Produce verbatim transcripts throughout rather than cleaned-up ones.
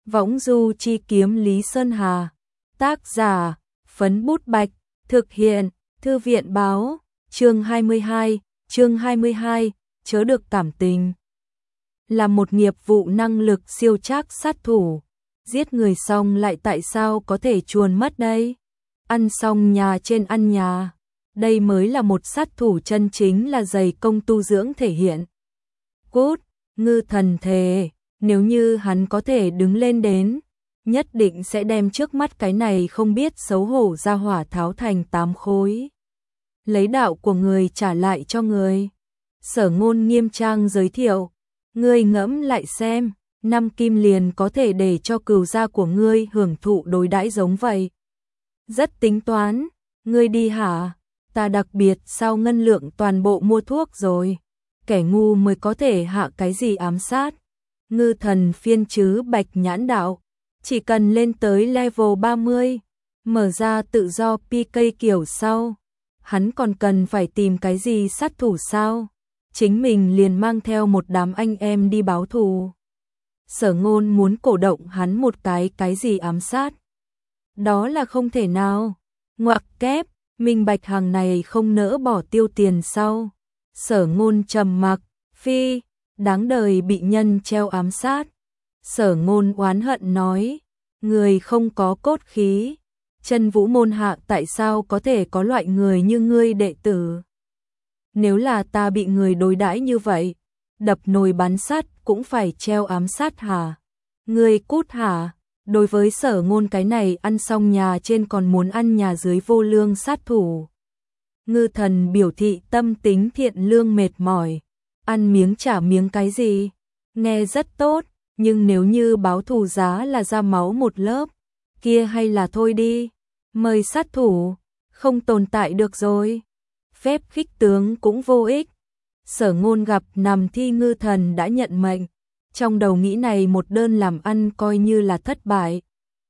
Võng du chi kiếm Lý Sơn Hà. Tác giả, Phấn Bút Bạch. Thực hiện, Thư viện Báo. Chương hai mươi hai, chương hai mươi hai, chớ được cảm tình. Là một nghiệp vụ năng lực siêu trác sát thủ. Giết người xong lại tại sao có thể chuồn mất đây? Ăn xong nhà trên ăn nhà. Đây mới là một sát thủ chân chính, là dày công tu dưỡng thể hiện. Cút, Ngư Thần thề, nếu như hắn có thể đứng lên đến, nhất định sẽ đem trước mắt cái này không biết xấu hổ ra hỏa tháo thành tám khối. Lấy đạo của người trả lại cho người. Sở Ngôn nghiêm trang giới thiệu, ngươi ngẫm lại xem, năm kim liền có thể để cho cừu gia của ngươi hưởng thụ đối đãi giống vậy. Rất tính toán, ngươi đi hả? Ta đặc biệt sao ngân lượng toàn bộ mua thuốc rồi. Kẻ ngu mới có thể hạ cái gì ám sát. Ngư Thần phiên chứ Bạch Nhãn đạo, chỉ cần lên tới level ba mươi, mở ra tự do pê ca kiểu sau, hắn còn cần phải tìm cái gì sát thủ sao? Chính mình liền mang theo một đám anh em đi báo thù. Sở Ngôn muốn cổ động hắn một cái cái gì ám sát. Đó là không thể nào. Ngoặc kép, Minh Bạch hàng này không nỡ bỏ tiêu tiền sau. Sở Ngôn trầm mặc, phi, đáng đời bị nhân treo ám sát. Sở Ngôn oán hận nói, người không có cốt khí. Chân Vũ môn hạ tại sao có thể có loại người như ngươi đệ tử? Nếu là ta bị người đối đãi như vậy, đập nồi bắn sắt cũng phải treo ám sát hả? Ngươi cút hả? Đối với Sở Ngôn cái này ăn xong nhà trên còn muốn ăn nhà dưới vô lương sát thủ. Ngư Thần biểu thị tâm tính thiện lương mệt mỏi. Ăn miếng trả miếng cái gì? Nghe rất tốt, nhưng nếu như báo thù giá là ra máu một lớp, kia hay là thôi đi. Mời sát thủ, không tồn tại được rồi. Phép khích tướng cũng vô ích. Sở Ngôn gặp nằm thi Ngư Thần đã nhận mệnh. Trong đầu nghĩ này một đơn làm ăn coi như là thất bại.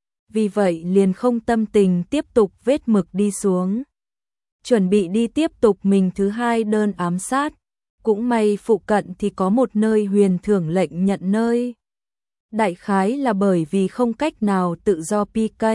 Vì vậy liền không tâm tình tiếp tục vết mực đi xuống. Chuẩn bị đi tiếp tục mình thứ hai đơn ám sát. Cũng may phụ cận thì có một nơi huyền thưởng lệnh nhận nơi. Đại khái là bởi vì không cách nào tự do pê ca.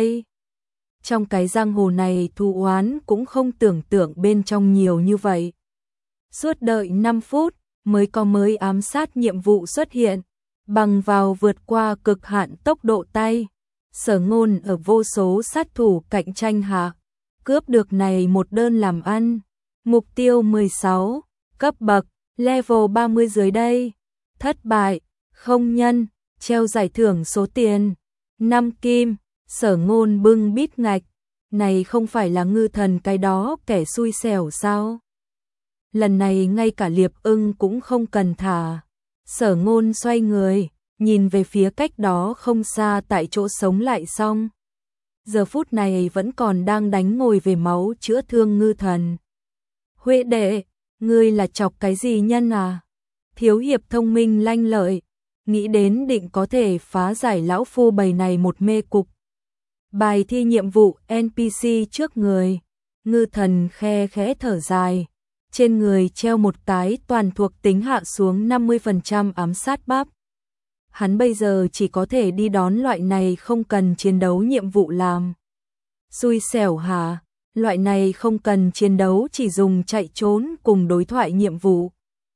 Trong cái giang hồ này thù oán cũng không tưởng tượng bên trong nhiều như vậy. Suốt đợi năm phút mới có mới ám sát nhiệm vụ xuất hiện. Bằng vào vượt qua cực hạn tốc độ tay, Sở Ngôn ở vô số sát thủ cạnh tranh hạ, cướp được này một đơn làm ăn. Mục tiêu mười sáu, cấp bậc, level ba mươi dưới đây. Thất bại, không nhân, treo giải thưởng số tiền năm kim. Sở Ngôn bưng bít ngạch, này không phải là Ngư Thần cái đó kẻ xui xẻo sao? Lần này ngay cả Liệp Ưng cũng không cần thả. Sở Ngôn xoay người, nhìn về phía cách đó không xa tại chỗ sống lại xong. Giờ phút này vẫn còn đang đánh ngồi về máu chữa thương Ngư Thần. Huệ đệ, ngươi là chọc cái gì nhân à? Thiếu hiệp thông minh lanh lợi, nghĩ đến định có thể phá giải lão phu bầy này một mê cục. Bài thi nhiệm vụ en pê xê trước người. Ngư Thần khe khẽ thở dài. Trên người treo một cái toàn thuộc tính hạ xuống năm mươi phần trăm ám sát bắp. Hắn bây giờ chỉ có thể đi đón loại này không cần chiến đấu nhiệm vụ làm. Xui xẻo hả? Loại này không cần chiến đấu chỉ dùng chạy trốn cùng đối thoại nhiệm vụ.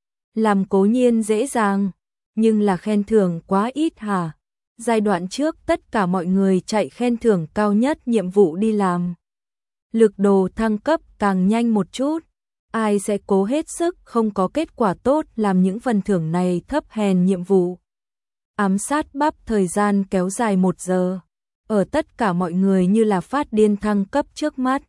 Làm cố nhiên dễ dàng, nhưng là khen thưởng quá ít hả? Giai đoạn trước tất cả mọi người chạy khen thưởng cao nhất nhiệm vụ đi làm. Lực đồ thăng cấp càng nhanh một chút. Ai sẽ cố hết sức không có kết quả tốt làm những phần thưởng này thấp hèn nhiệm vụ. Ám sát bắp thời gian kéo dài một giờ. Ở tất cả mọi người như là phát điên thăng cấp trước mắt.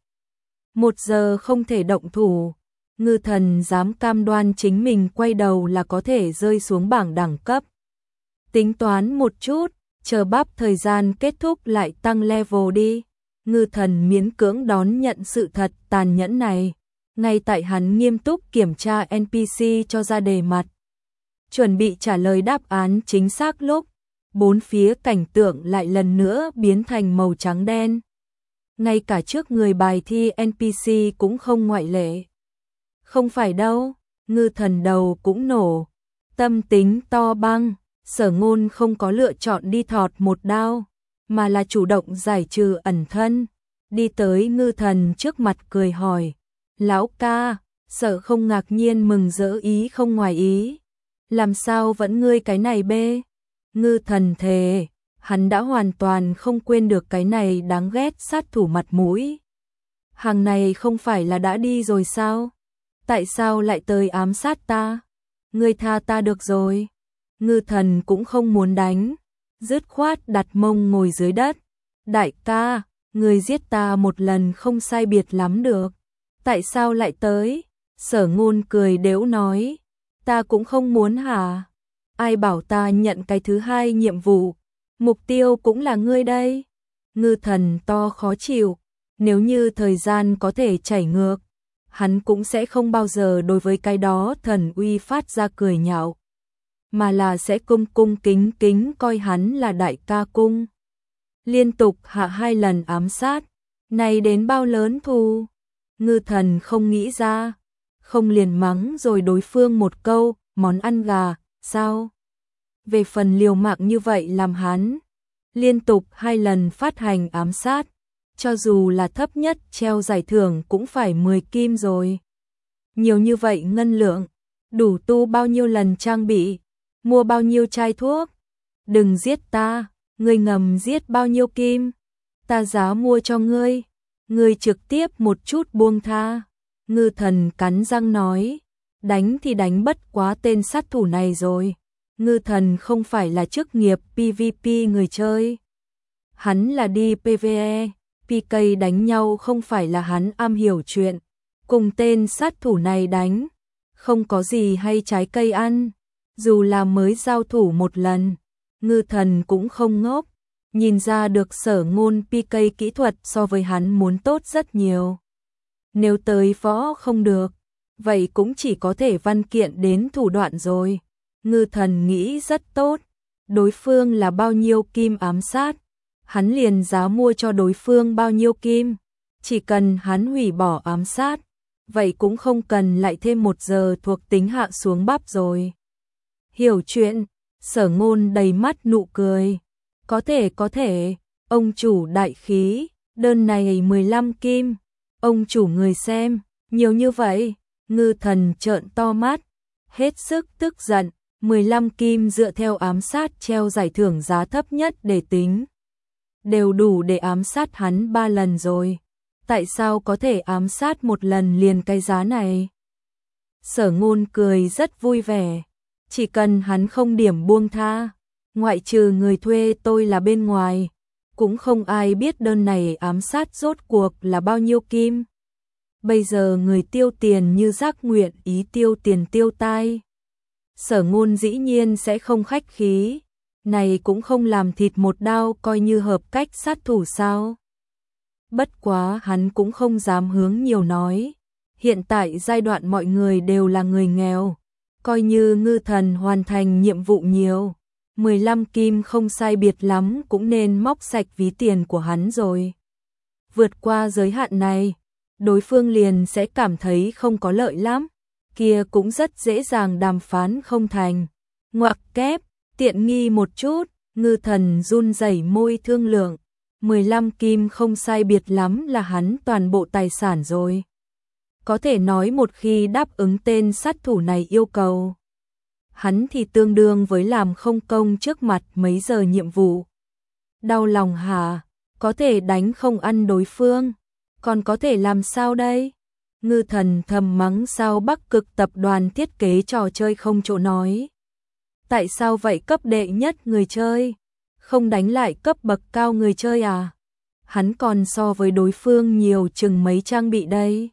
Một giờ không thể động thủ. Ngư Thần dám cam đoan chính mình quay đầu là có thể rơi xuống bảng đẳng cấp. Tính toán một chút, chờ bắp thời gian kết thúc lại tăng level đi. Ngư Thần miễn cưỡng đón nhận sự thật tàn nhẫn này. Ngay tại hắn nghiêm túc kiểm tra en pê xê cho ra đề mặt, chuẩn bị trả lời đáp án chính xác lúc, bốn phía cảnh tượng lại lần nữa biến thành màu trắng đen. Ngay cả trước người bài thi en pê xê cũng không ngoại lệ. Không phải đâu, Ngư Thần đầu cũng nổ, tâm tính to băng, Sở Ngôn không có lựa chọn đi thọt một đao, mà là chủ động giải trừ ẩn thân, đi tới Ngư Thần trước mặt cười hỏi, lão ca, Sở không ngạc nhiên mừng rỡ ý không ngoài ý, làm sao vẫn ngươi cái này bê? Ngư Thần thề, hắn đã hoàn toàn không quên được cái này đáng ghét sát thủ mặt mũi. Hàng này không phải là đã đi rồi sao? Tại sao lại tới ám sát ta? Ngươi tha ta được rồi. Ngư Thần cũng không muốn đánh, dứt khoát đặt mông ngồi dưới đất. Đại ca, ngươi giết ta một lần không sai biệt lắm được. Tại sao lại tới? Sở Ngôn cười đễu nói, ta cũng không muốn hả? Ai bảo ta nhận cái thứ hai nhiệm vụ, mục tiêu cũng là ngươi đây. Ngư Thần to khó chịu, nếu như thời gian có thể chảy ngược, hắn cũng sẽ không bao giờ đối với cái đó thần uy phát ra cười nhạo, mà là sẽ cung cung kính kính coi hắn là đại ca cung. Liên tục hạ hai lần ám sát, này đến bao lớn thù? Ngư Thần không nghĩ ra, không liền mắng rồi đối phương một câu, món ăn gà, sao? Về phần liều mạng như vậy làm hắn, liên tục hai lần phát hành ám sát, cho dù là thấp nhất treo giải thưởng cũng phải mười kim rồi. Nhiều như vậy ngân lượng, đủ tu bao nhiêu lần trang bị, mua bao nhiêu chai thuốc. Đừng giết ta, ngươi ngầm giết bao nhiêu kim, ta giá mua cho ngươi, ngươi trực tiếp một chút buông tha. Ngư Thần cắn răng nói, đánh thì đánh bất quá tên sát thủ này rồi. Ngư Thần không phải là chức nghiệp pê vê pê người chơi, hắn là đi pê vê e, pê ca đánh nhau không phải là hắn am hiểu chuyện. Cùng tên sát thủ này đánh, không có gì hay trái cây ăn, dù là mới giao thủ một lần. Ngư Thần cũng không ngốc, nhìn ra được Sở Ngôn pê ca kỹ thuật so với hắn muốn tốt rất nhiều. Nếu tới võ không được, vậy cũng chỉ có thể văn kiện đến thủ đoạn rồi. Ngư Thần nghĩ rất tốt, đối phương là bao nhiêu kim ám sát, hắn liền giá mua cho đối phương bao nhiêu kim, chỉ cần hắn hủy bỏ ám sát, vậy cũng không cần lại thêm một giờ thuộc tính hạ xuống bắp rồi. Hiểu chuyện, Sở Ngôn đầy mắt nụ cười, có thể có thể, ông chủ đại khí, đơn này mười lăm kim, ông chủ người xem, nhiều như vậy. Ngư Thần trợn to mắt, hết sức tức giận. mười lăm kim dựa theo ám sát treo giải thưởng giá thấp nhất để tính, đều đủ để ám sát hắn ba lần rồi. Tại sao có thể ám sát một lần liền cái giá này? Sở Ngôn cười rất vui vẻ, chỉ cần hắn không điểm buông tha, ngoại trừ người thuê tôi là bên ngoài, cũng không ai biết đơn này ám sát rốt cuộc là bao nhiêu kim. Bây giờ người tiêu tiền như Giác nguyện ý tiêu tiền tiêu tai. Sở Ngôn dĩ nhiên sẽ không khách khí, này cũng không làm thịt một đao coi như hợp cách sát thủ sao. Bất quá hắn cũng không dám hướng nhiều nói, hiện tại giai đoạn mọi người đều là người nghèo, coi như Ngư Thần hoàn thành nhiệm vụ nhiều, mười lăm kim không sai biệt lắm cũng nên móc sạch ví tiền của hắn rồi. Vượt qua giới hạn này, đối phương liền sẽ cảm thấy không có lợi lắm, kia cũng rất dễ dàng đàm phán không thành. Ngoặc kép, tiện nghi một chút. Ngư Thần run rẩy môi thương lượng, mười lăm kim không sai biệt lắm là hắn toàn bộ tài sản rồi. Có thể nói một khi đáp ứng tên sát thủ này yêu cầu, hắn thì tương đương với làm không công trước mặt mấy giờ nhiệm vụ. Đau lòng hả? Có thể đánh không ăn đối phương, còn có thể làm sao đây? Ngư Thần thầm mắng sao Bắc Cực tập đoàn thiết kế trò chơi không chỗ nói. Tại sao vậy cấp đệ nhất người chơi, không đánh lại cấp bậc cao người chơi à? Hắn còn so với đối phương nhiều chừng mấy trang bị đây.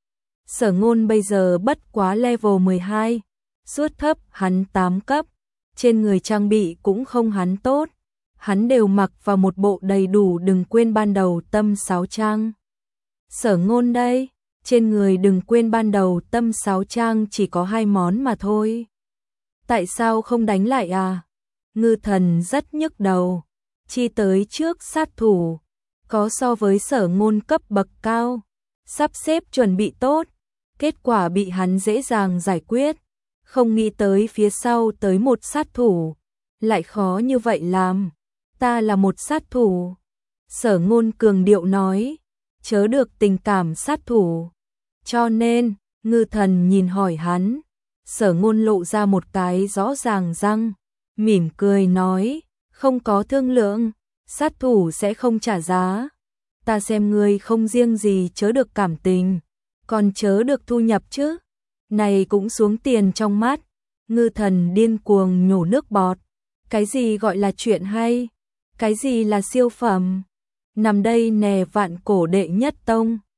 Sở Ngôn bây giờ bất quá level mười hai, suốt thấp hắn tám cấp, trên người trang bị cũng không hắn tốt. Hắn đều mặc vào một bộ đầy đủ đừng quên ban đầu tâm sáu trang. Sở Ngôn đây, trên người đừng quên ban đầu tâm sáu trang chỉ có hai món mà thôi. Tại sao không đánh lại à? Ngư Thần rất nhức đầu, chi tới trước sát thủ, có so với Sở Ngôn cấp bậc cao, sắp xếp chuẩn bị tốt, kết quả bị hắn dễ dàng giải quyết, không nghĩ tới phía sau tới một sát thủ, lại khó như vậy làm, ta là một sát thủ. Sở Ngôn cường điệu nói, chớ được tình cảm sát thủ. Cho nên, Ngư Thần nhìn hỏi hắn, Sở Ngôn lộ ra một cái rõ ràng răng, mỉm cười nói, không có thương lượng, sát thủ sẽ không trả giá. Ta xem ngươi không riêng gì chớ được cảm tình, còn chớ được thu nhập chứ. Này cũng xuống tiền trong mắt. Ngư Thần điên cuồng nhổ nước bọt. Cái gì gọi là chuyện hay? Cái gì là siêu phẩm? Nằm đây nè vạn cổ đệ nhất tông.